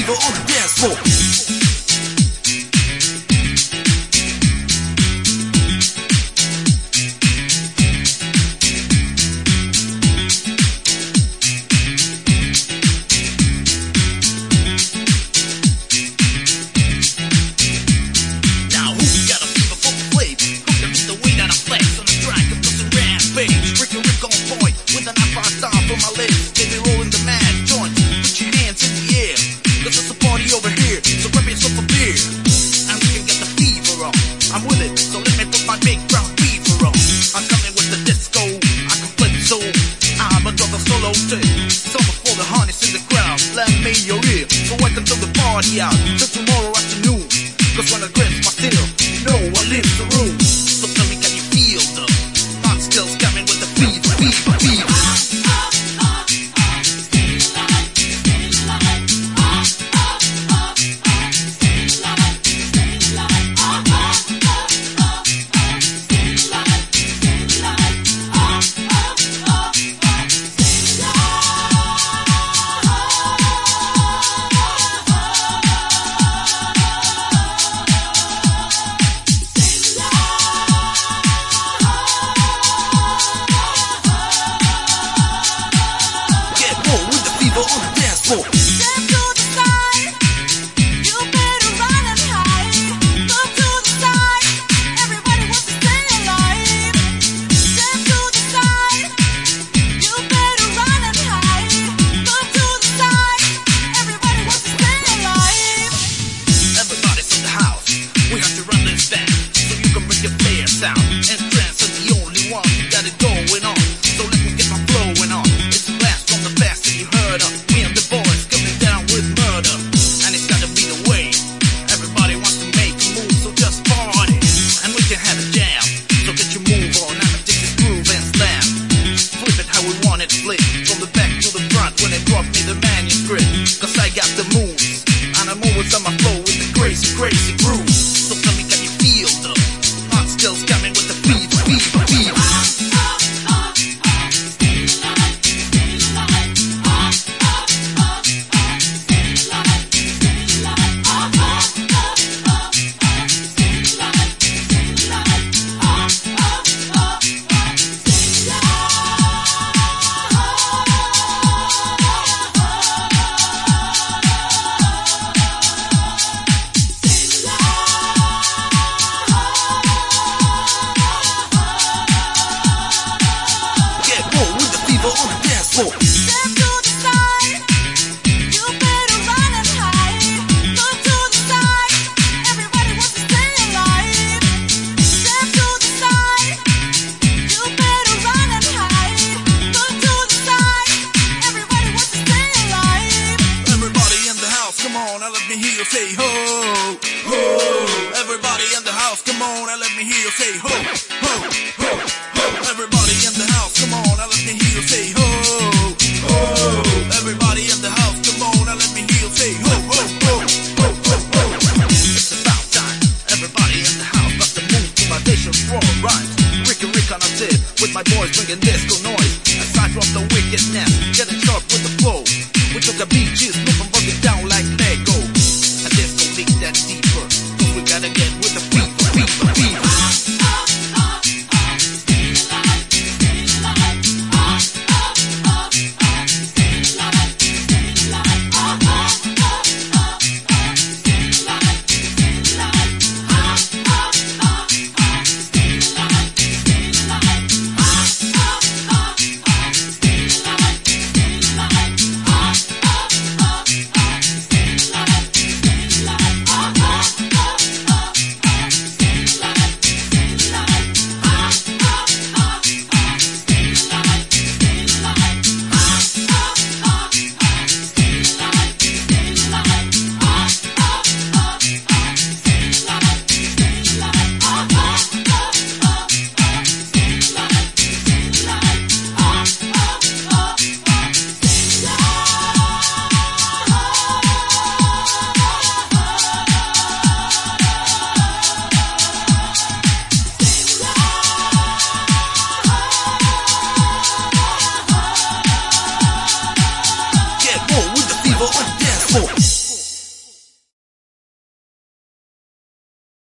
fever on the dance floor. I'm with it, so let me put my big brown fever on. I'm coming with the disco, I can flip so I'm a double solo tip. Summer for the harness in the crowd, lend me your ear, so I can throw the party out till tomorrow afternoon. Cause when I grip my steel, you know I leave the room. So tell me, can you feel the hot skills coming with the fever, fever, fever? On the dance floor. Step to the side, you better run and hide. Move to the side, everybody wants to stay alive. Step to the side, you better run and hide. Move to the side, everybody wants to stay alive. Everybody's in the house, we have to run this back, so you can bring your player sound. And trance is the only one that is going on, so let me get my flowing on. It's a blast from the past that you heard of. Me and the boys coming down with murder, and it's gotta be the way. Everybody wants to make a move, so just party, and we can have a jam. So get your move on, I'ma take this groove and slam. Flip it how we want it, flip from the back to the front when they drop me the manuscript. Cause I got the moves, and I'm always on my flow with the crazy, crazy groove. So tell me, can you feel the hot skills coming with the fever, fever, fever? On the dance floor. Step to the side, you better run and hide. Move to the side, everybody wants to stay alive. Step to the side, you better run and hide. Move to the side, everybody wants to stay alive. Everybody in the house, come on, and let me hear you say ho, ho. Everybody in the house, come on, and let me hear you say ho, ho, ho, ho. Everybody in the house, come on, and let me hear you say ho, ho. Everybody in the house, come on, and let me hear you say ho, ho, ho, ho, ho, ho. It's about time, everybody in the house, got to move to my nation raw rhymes. Ricky Rick on a tip, with my boys bringing disco noise. Aside from the wickedness, getting sharp with the flow. We took a beat, G, snoop and broke it down like